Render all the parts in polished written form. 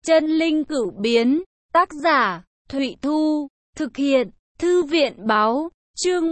Chân linh cửu biến, tác giả, Thụy Thu, thực hiện, Thư viện báo, chương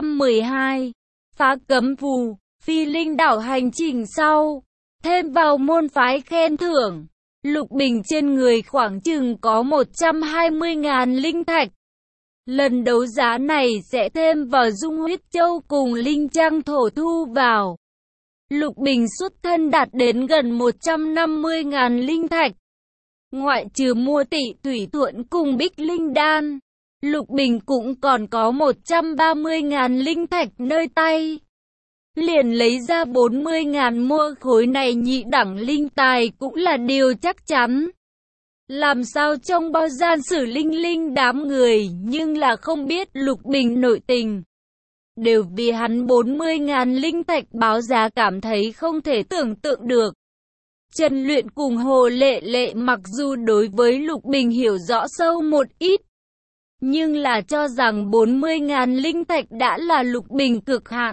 112, phá cấm phù, phi linh đảo hành trình sau, thêm vào môn phái khen thưởng, Lục Bình trên người khoảng chừng có 120.000 linh thạch. Lần đấu giá này sẽ thêm vào Dung Huyết Châu cùng Linh Trang Thổ thu vào. Lục Bình xuất thân đạt đến gần 150.000 linh thạch. Ngoại trừ mua Tị Thủy Thuận cùng Bích Linh Đan, Lục Bình cũng còn có 130.000 linh thạch nơi tay. Liền lấy ra 40.000 mua khối này nhị đẳng linh tài cũng là điều chắc chắn. Làm sao trong bao gian sử linh đám người nhưng là không biết Lục Bình nội tình. Đều vì hắn 40.000 linh thạch báo giá cảm thấy không thể tưởng tượng được. Trần Luyện cùng Hồ Lệ Lệ mặc dù đối với Lục Bình hiểu rõ sâu một ít, nhưng là cho rằng 40.000 linh thạch đã là Lục Bình cực hạn.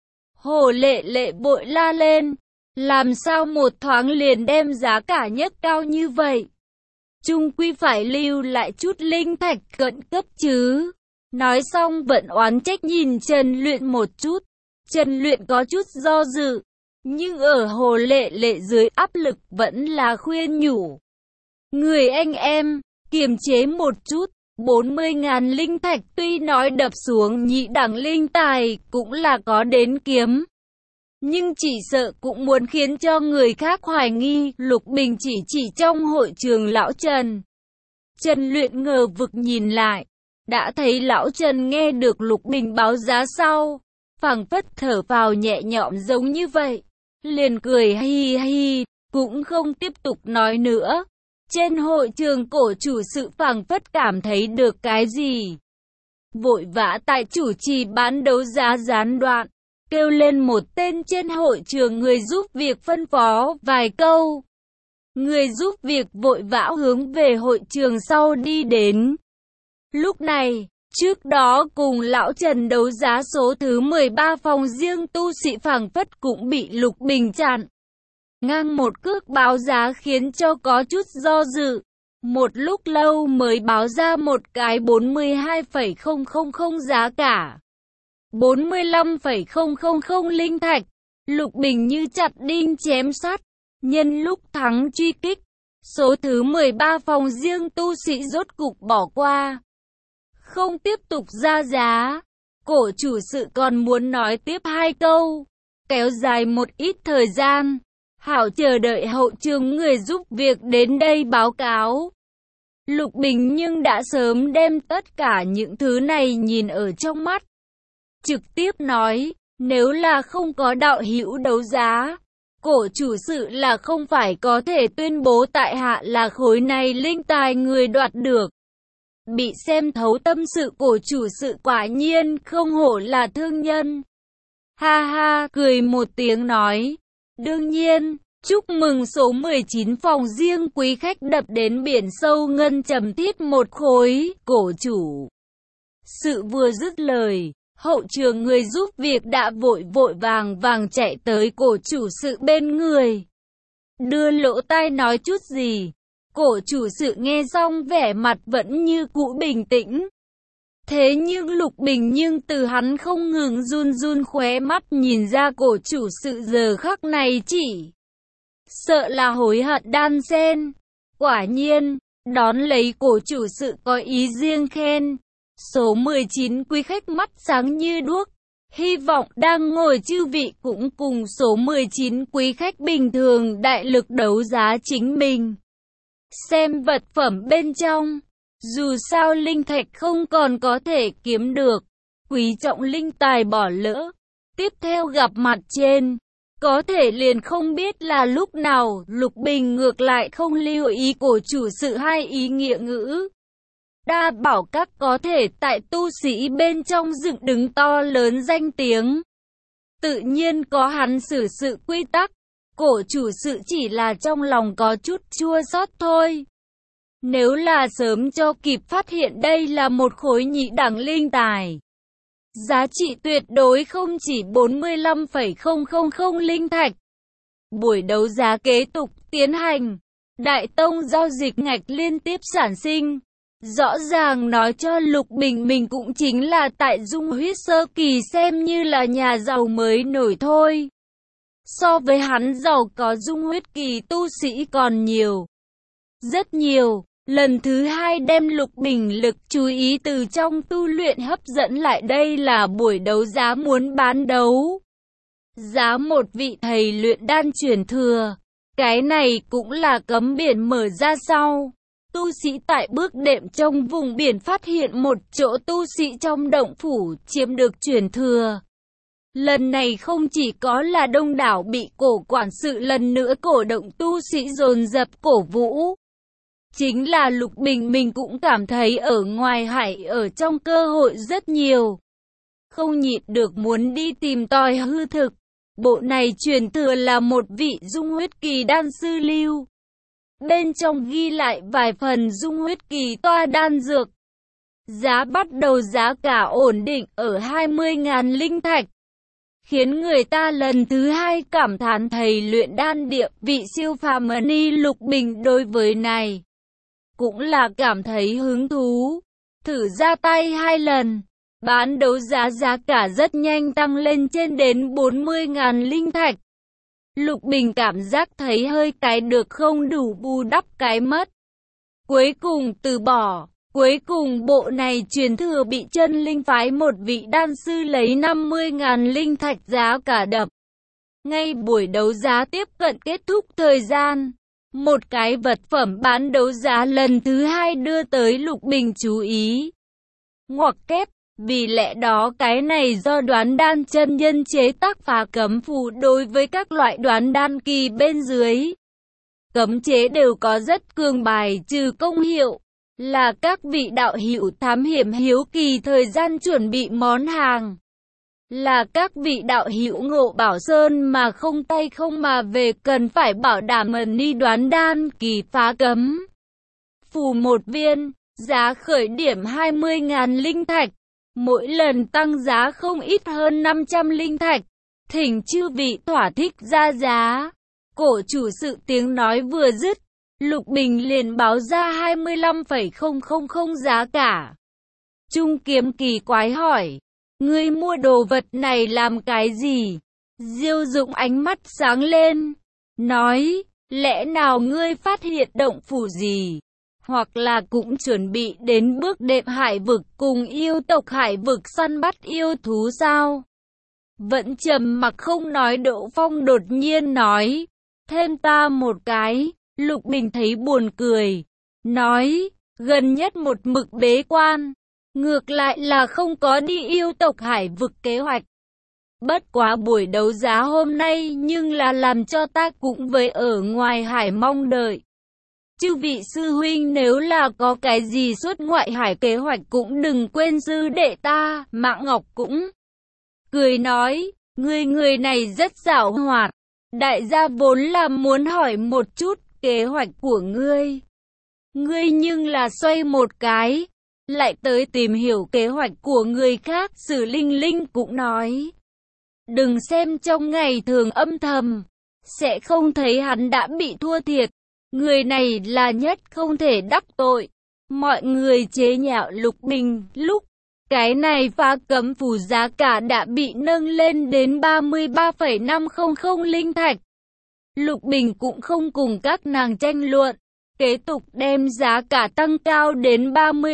Hồ Lệ Lệ vội la lên, làm sao một thoáng liền đem giá cả nhất cao như vậy? Chung quy phải lưu lại chút linh thạch cận cấp chứ. Nói xong vẫn oán trách nhìn Trần Luyện một chút. Trần Luyện có chút do dự, nhưng ở Hồ Lệ Lệ dưới áp lực vẫn là khuyên nhủ. Người anh em, kiềm chế một chút, 40.000 linh thạch tuy nói đập xuống nhị đẳng linh tài cũng là có đến kiếm. Nhưng chỉ sợ cũng muốn khiến cho người khác hoài nghi. Lục Bình chỉ trong hội trường lão Trần. Trần Luyện ngờ vực nhìn lại, đã thấy lão Trần nghe được Lục Bình báo giá sau, phảng phất thở vào nhẹ nhõm giống như vậy, liền cười hi hi, cũng không tiếp tục nói nữa. Trên hội trường cổ chủ sự phảng phất cảm thấy được cái gì, vội vã tại chủ trì bán đấu giá gián đoạn, kêu lên một tên trên hội trường người giúp việc phân phó vài câu. Người giúp việc vội vã hướng về hội trường sau đi đến. Lúc này, trước đó cùng lão Trần đấu giá số thứ 13 phòng riêng tu sĩ phảng phất cũng bị Lục Bình chặn ngang một cước báo giá khiến cho có chút do dự. Một lúc lâu mới báo ra một cái 42,000 giá cả. 45,000 linh thạch. Lục Bình như chặt đinh chém sắt. Nhân lúc thắng truy kích, số thứ 13 phòng riêng tu sĩ rốt cục bỏ qua, không tiếp tục ra giá. Cổ chủ sự còn muốn nói tiếp hai câu, kéo dài một ít thời gian, hảo chờ đợi hậu trường người giúp việc đến đây báo cáo. Lục Bình nhưng đã sớm đem tất cả những thứ này nhìn ở trong mắt. Trực tiếp nói, nếu là không có đạo hữu đấu giá, cổ chủ sự là không phải có thể tuyên bố tại hạ là khối này linh tài người đoạt được. Bị xem thấu tâm sự cổ chủ sự quả nhiên không hổ là thương nhân. Ha ha, cười một tiếng nói, đương nhiên, chúc mừng số 19 phòng riêng quý khách đập đến biển sâu ngân trầm thiết một khối. Cổ chủ sự vừa dứt lời, hậu trường người giúp việc đã vội vàng chạy tới cổ chủ sự bên người, đưa lỗ tai nói chút gì. Cổ chủ sự nghe xong vẻ mặt vẫn như cũ bình tĩnh. Thế nhưng Lục Bình nhưng từ hắn không ngừng run khóe mắt nhìn ra cổ chủ sự giờ khắc này chỉ sợ là hối hận đan xen. Quả nhiên, đón lấy cổ chủ sự có ý riêng khen. Số 19 quý khách mắt sáng như đuốc. Hy vọng đang ngồi chư vị cũng cùng số 19 quý khách bình thường đại lực đấu giá chính mình. Xem vật phẩm bên trong. Dù sao linh thạch không còn có thể kiếm được, quý trọng linh tài bỏ lỡ. Tiếp theo gặp mặt trên, có thể liền không biết là lúc nào. Lục Bình ngược lại không lưu ý cổ chủ sự hai ý nghĩa ngữ. Đa bảo các có thể tại tu sĩ bên trong dựng đứng to lớn danh tiếng. Tự nhiên có hắn xử sự quy tắc. Cổ chủ sự chỉ là trong lòng có chút chua xót thôi. Nếu là sớm cho kịp phát hiện đây là một khối nhị đẳng linh tài, giá trị tuyệt đối không chỉ 45,000 linh thạch. Buổi đấu giá kế tục tiến hành. Đại tông giao dịch ngạch liên tiếp sản sinh. Rõ ràng nói cho Lục Bình mình cũng chính là tại dung huyết sơ kỳ xem như là nhà giàu mới nổi thôi. So với hắn giàu có dung huyết kỳ tu sĩ còn nhiều. Rất nhiều. Lần thứ hai đem Lục Bình lực chú ý từ trong tu luyện hấp dẫn lại đây là buổi đấu giá muốn bán đấu. Giá một vị thầy luyện đan truyền thừa. Cái này cũng là cấm biển mở ra sau. Tu sĩ tại bước đệm trong vùng biển phát hiện một chỗ tu sĩ trong động phủ chiếm được truyền thừa. Lần này không chỉ có là đông đảo bị cổ quản sự lần nữa cổ động tu sĩ dồn dập cổ vũ. Chính là Lục Bình mình cũng cảm thấy ở ngoài hải ở trong cơ hội rất nhiều. Không nhịn được muốn đi tìm tòi hư thực. Bộ này truyền thừa là một vị dung huyết kỳ đan sư lưu. Bên trong ghi lại vài phần dung huyết kỳ toa đan dược. Giá bắt đầu giá cả ổn định ở 20.000 linh thạch. Khiến người ta lần thứ hai cảm thán thầy luyện đan địa vị siêu phàm ni Lục Bình đối với này. Cũng là cảm thấy hứng thú. Thử ra tay 2 lần. Bán đấu giá cả rất nhanh tăng lên trên đến 40.000 linh thạch. Lục Bình cảm giác thấy hơi cái được không đủ bù đắp cái mất. Cuối cùng từ bỏ. Cuối cùng bộ này truyền thừa bị chân linh phái một vị đan sư lấy 50.000 linh thạch giá cả đập. Ngay buổi đấu giá tiếp cận kết thúc thời gian. Một cái vật phẩm bán đấu giá lần thứ hai đưa tới Lục Bình chú ý. Ngoặc kép. Vì lẽ đó cái này do đoán đan chân nhân chế tác phá cấm phù đối với các loại đoán đan kỳ bên dưới. Cấm chế đều có rất cường bài trừ công hiệu. Là các vị đạo hữu thám hiểm hiếu kỳ thời gian chuẩn bị món hàng. Là các vị đạo hữu ngộ bảo sơn mà không tay không mà về cần phải bảo đảm ni đoán đan kỳ phá cấm. Phù một viên, giá khởi điểm 20.000 linh thạch. Mỗi lần tăng giá không ít hơn 500 linh thạch. Thỉnh chư vị thỏa thích ra giá. Cổ chủ sự tiếng nói vừa dứt. Lục Bình liền báo ra 25,000 giá cả. Trung Kiếm kỳ quái hỏi. Ngươi mua đồ vật này làm cái gì? Diêu Dũng ánh mắt sáng lên. Nói, lẽ nào ngươi phát hiện động phủ gì? Hoặc là cũng chuẩn bị đến bước đệm hải vực cùng yêu tộc hải vực săn bắt yêu thú sao? Vẫn trầm mặc không nói Đỗ Phong đột nhiên nói. Thêm ta một cái. Lục Bình thấy buồn cười. Nói, gần nhất một mực bế quan. Ngược lại là không có đi yêu tộc hải vực kế hoạch. Bất quá buổi đấu giá hôm nay nhưng là làm cho ta cũng với ở ngoài hải mong đợi. Chư vị sư huynh nếu là có cái gì xuất ngoại hải kế hoạch cũng đừng quên sư đệ ta, Mạng Ngọc cũng cười nói, người này rất giảo hoạt. Đại gia vốn là muốn hỏi một chút kế hoạch của ngươi. Ngươi nhưng là xoay một cái, lại tới tìm hiểu kế hoạch của người khác. Sử Linh Linh cũng nói, đừng xem trong ngày thường âm thầm, sẽ không thấy hắn đã bị thua thiệt. Người này là nhất không thể đắc tội. Mọi người chế nhạo Lục Bình lúc cái này phá cấm phù giá cả đã bị nâng lên đến 33,500 linh thạch. Lục Bình cũng không cùng các nàng tranh luận, kế tục đem giá cả tăng cao đến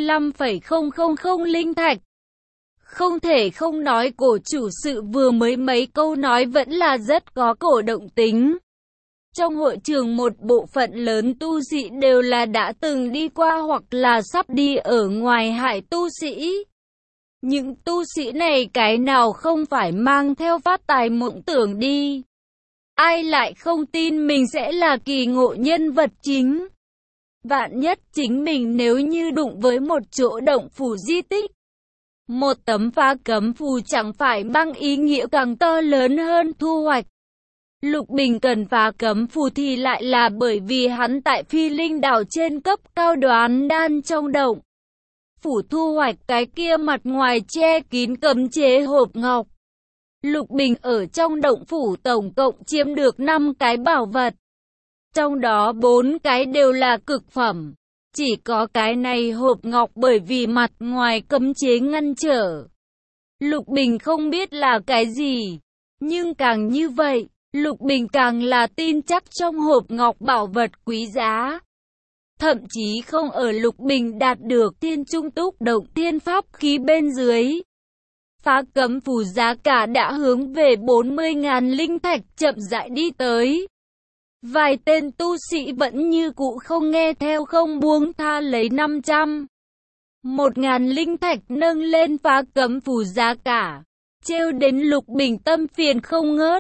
35,000 linh thạch. Không thể không nói cổ chủ sự vừa mới mấy câu nói vẫn là rất có cổ động tính. Trong hội trường một bộ phận lớn tu sĩ đều là đã từng đi qua hoặc là sắp đi ở ngoài hải tu sĩ. Những tu sĩ này cái nào không phải mang theo phát tài mộng tưởng đi. Ai lại không tin mình sẽ là kỳ ngộ nhân vật chính. Vạn nhất chính mình nếu như đụng với một chỗ động phủ di tích. Một tấm phá cấm phù chẳng phải mang ý nghĩa càng to lớn hơn thu hoạch. Lục Bình cần phá cấm phù thì lại là bởi vì hắn tại Phi Linh đảo trên cấp cao đoán đan trong động phủ thu hoạch cái kia mặt ngoài che kín cấm chế hộp ngọc. Lục Bình ở trong động phủ tổng cộng chiếm được 5 cái bảo vật. Trong đó 4 cái đều là cực phẩm. Chỉ có cái này hộp ngọc bởi vì mặt ngoài cấm chế ngăn trở. Lục Bình không biết là cái gì. Nhưng càng như vậy, Lục Bình càng là tin chắc trong hộp ngọc bảo vật quý giá. Thậm chí không ở Lục Bình đạt được thiên trung túc động thiên pháp khí bên dưới. Phá cấm phù giá cả đã hướng về 40.000 linh thạch chậm rãi đi tới. Vài tên tu sĩ vẫn như cũ không nghe theo, không buông tha lấy 500. 1.000 linh thạch nâng lên phá cấm phù giá cả. Trêu đến Lục Bình tâm phiền không ngớt.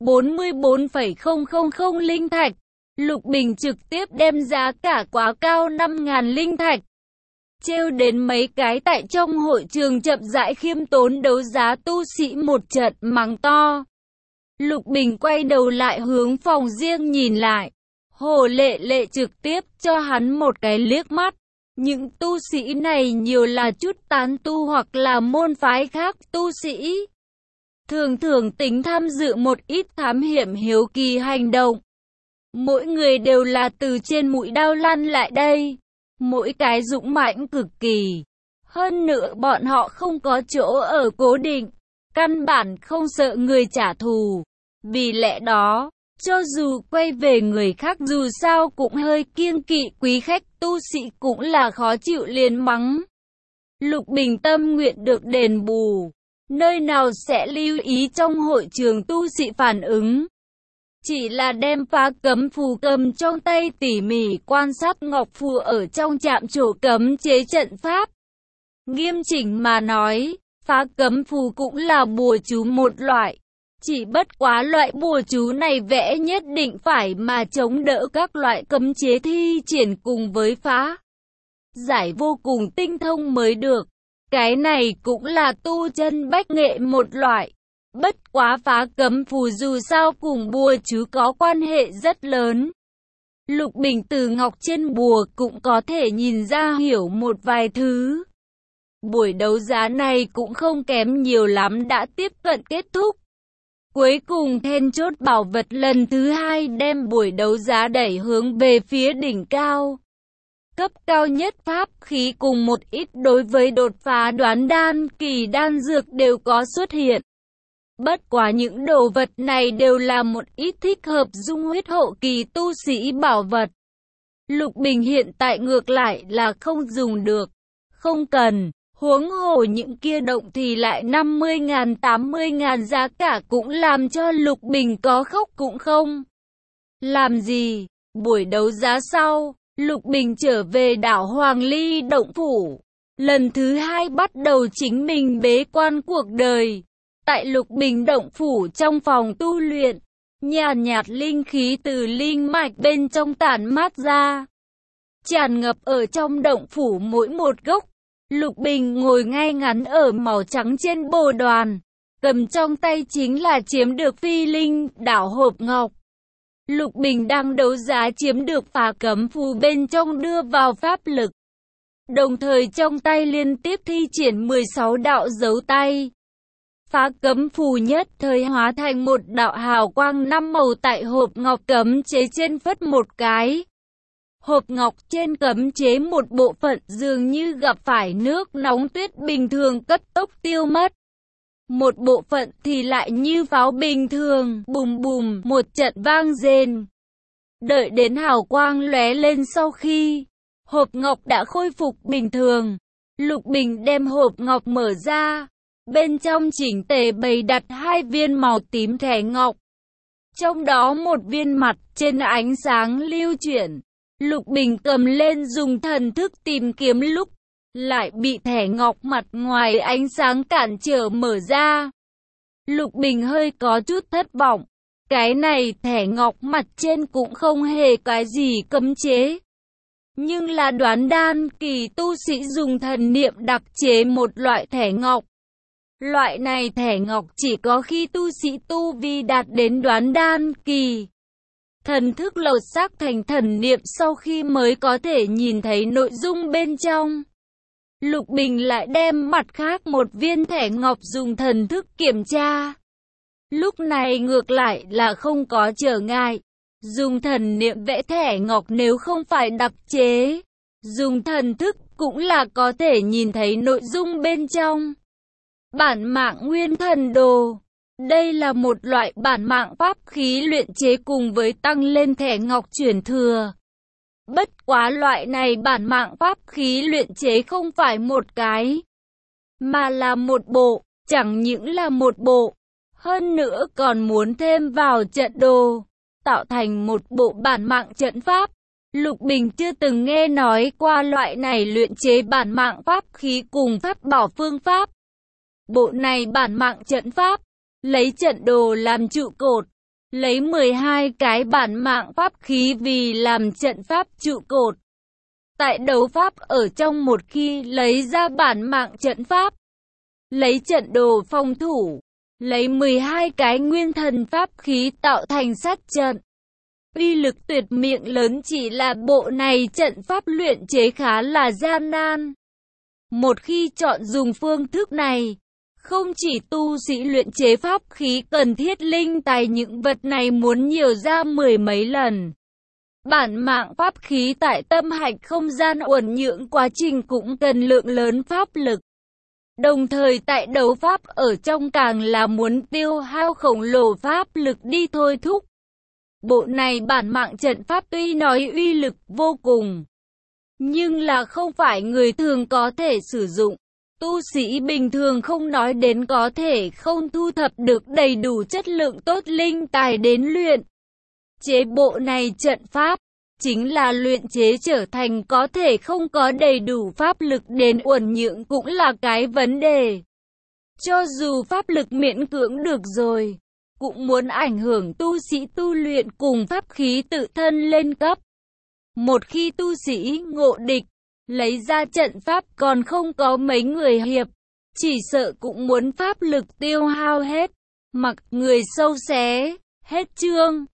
44,000 linh thạch. Lục Bình trực tiếp đem giá cả quá cao 5.000 linh thạch. Trêu đến mấy cái tại trong hội trường chậm rãi khiêm tốn đấu giá tu sĩ một trận mắng to. Lục Bình quay đầu lại hướng phòng riêng nhìn lại. Hồ Lệ Lệ trực tiếp cho hắn một cái liếc mắt. Những tu sĩ này nhiều là chút tán tu hoặc là môn phái khác tu sĩ. Thường thường tính tham dự một ít thám hiểm hiếu kỳ hành động. Mỗi người đều là từ trên mũi đao lăn lại đây. Mỗi cái dũng mãnh cực kỳ. Hơn nữa bọn họ không có chỗ ở cố định. Căn bản không sợ người trả thù. Vì lẽ đó, cho dù quay về người khác dù sao cũng hơi kiêng kỵ, quý khách tu sĩ cũng là khó chịu liền mắng. Lục Bình tâm nguyện được đền bù. Nơi nào sẽ lưu ý trong hội trường tu sĩ phản ứng. Chỉ là đem phá cấm phù cầm trong tay tỉ mỉ quan sát ngọc phù ở trong trạm chỗ cấm chế trận pháp. Nghiêm chỉnh mà nói, phá cấm phù cũng là bùa chú một loại. Chỉ bất quá loại bùa chú này vẽ nhất định phải mà chống đỡ các loại cấm chế thi triển cùng với phá giải vô cùng tinh thông mới được. Cái này cũng là tu chân bách nghệ một loại. Bất quá phá cấm phù dù sao cùng bùa chú có quan hệ rất lớn. Lục Bình từ ngọc trên bùa cũng có thể nhìn ra hiểu một vài thứ. Buổi đấu giá này cũng không kém nhiều lắm đã tiếp cận kết thúc. Cuối cùng then chốt bảo vật lần thứ 2 đem buổi đấu giá đẩy hướng về phía đỉnh cao. Cấp cao nhất pháp khí cùng một ít đối với đột phá đoán đan kỳ đan dược đều có xuất hiện. Bất quá những đồ vật này đều là một ít thích hợp dung huyết hậu kỳ tu sĩ bảo vật. Lục Bình hiện tại ngược lại là không dùng được. Không cần, huống hồ những kia động thì lại 50.000 80.000 giá cả cũng làm cho Lục Bình có khóc cũng không. Làm gì? Buổi đấu giá sau, Lục Bình trở về đảo Hoàng Ly Động Phủ. Lần thứ 2 bắt đầu chính mình bế quan cuộc đời. Tại Lục Bình Động Phủ trong phòng tu luyện, nhàn nhạt linh khí từ linh mạch bên trong tản mát ra. Tràn ngập ở trong động phủ mỗi một góc. Lục Bình ngồi ngay ngắn ở màu trắng trên bồ đoàn. Cầm trong tay chính là chiếm được phi linh đảo hộp ngọc. Lục Bình đang đấu giá chiếm được phá cấm phù bên trong đưa vào pháp lực. Đồng thời trong tay liên tiếp thi triển 16 đạo dấu tay. Phá cấm phù nhất thời hóa thành một đạo hào quang 5 màu tại hộp ngọc cấm chế trên phất một cái. Hộp ngọc trên cấm chế một bộ phận dường như gặp phải nước nóng tuyết bình thường cấp tốc tiêu mất. Một bộ phận thì lại như pháo bình thường, bùm bùm, một trận vang rền. Đợi đến hào quang lóe lên sau khi hộp ngọc đã khôi phục bình thường, Lục Bình đem hộp ngọc mở ra. Bên trong chỉnh tề bày đặt 2 viên màu tím thẻ ngọc. Trong đó một viên mặt trên ánh sáng lưu chuyển. Lục Bình cầm lên dùng thần thức tìm kiếm lúc lại bị thẻ ngọc mặt ngoài ánh sáng cản trở mở ra. Lục Bình hơi có chút thất vọng. Cái này thẻ ngọc mặt trên cũng không hề cái gì cấm chế. Nhưng là đoán đan kỳ tu sĩ dùng thần niệm đặc chế một loại thẻ ngọc. Loại này thẻ ngọc chỉ có khi tu sĩ tu vi đạt đến đoán đan kỳ. Thần thức lột xác thành thần niệm sau khi mới có thể nhìn thấy nội dung bên trong. Lục Bình lại đem mặt khác một viên thẻ ngọc dùng thần thức kiểm tra. Lúc này ngược lại là không có trở ngại. Dùng thần niệm vẽ thẻ ngọc nếu không phải đặc chế. Dùng thần thức cũng là có thể nhìn thấy nội dung bên trong. Bản mạng nguyên thần đồ. Đây là một loại bản mạng pháp khí luyện chế cùng với tăng lên thẻ ngọc chuyển thừa. Bất quá loại này bản mạng pháp khí luyện chế không phải một cái, mà là một bộ, chẳng những là một bộ, hơn nữa còn muốn thêm vào trận đồ, tạo thành một bộ bản mạng trận pháp. Lục Bình chưa từng nghe nói qua loại này luyện chế bản mạng pháp khí cùng pháp bảo phương pháp. Bộ này bản mạng trận pháp, lấy trận đồ làm trụ cột, lấy 12 cái bản mạng pháp khí vì làm trận pháp trụ cột. Tại đấu pháp ở trong một khi lấy ra bản mạng trận pháp, lấy trận đồ phòng thủ, lấy 12 cái nguyên thần pháp khí tạo thành sát trận. Uy lực tuyệt miệng lớn, chỉ là bộ này trận pháp luyện chế khá là gian nan. Một khi chọn dùng phương thức này, không chỉ tu sĩ luyện chế pháp khí cần thiết linh tài, những vật này muốn nhiều ra 10 mấy lần. Bản mạng pháp khí tại tâm hạch không gian uẩn nhưỡng quá trình cũng cần lượng lớn pháp lực. Đồng thời tại đấu pháp ở trong càng là muốn tiêu hao khổng lồ pháp lực đi thôi thúc. Bộ này bản mạng trận pháp tuy nói uy lực vô cùng, nhưng là không phải người thường có thể sử dụng. Tu sĩ bình thường không nói đến có thể không thu thập được đầy đủ chất lượng tốt linh tài đến luyện chế bộ này trận pháp. Chính là luyện chế trở thành có thể không có đầy đủ pháp lực đến uẩn nhưỡng cũng là cái vấn đề. Cho dù pháp lực miễn cưỡng được rồi, cũng muốn ảnh hưởng tu sĩ tu luyện cùng pháp khí tự thân lên cấp. Một khi tu sĩ ngộ địch, lấy ra trận pháp còn không có mấy người hiệp, chỉ sợ cũng muốn pháp lực tiêu hao hết, mặc người sâu xé, hết chương.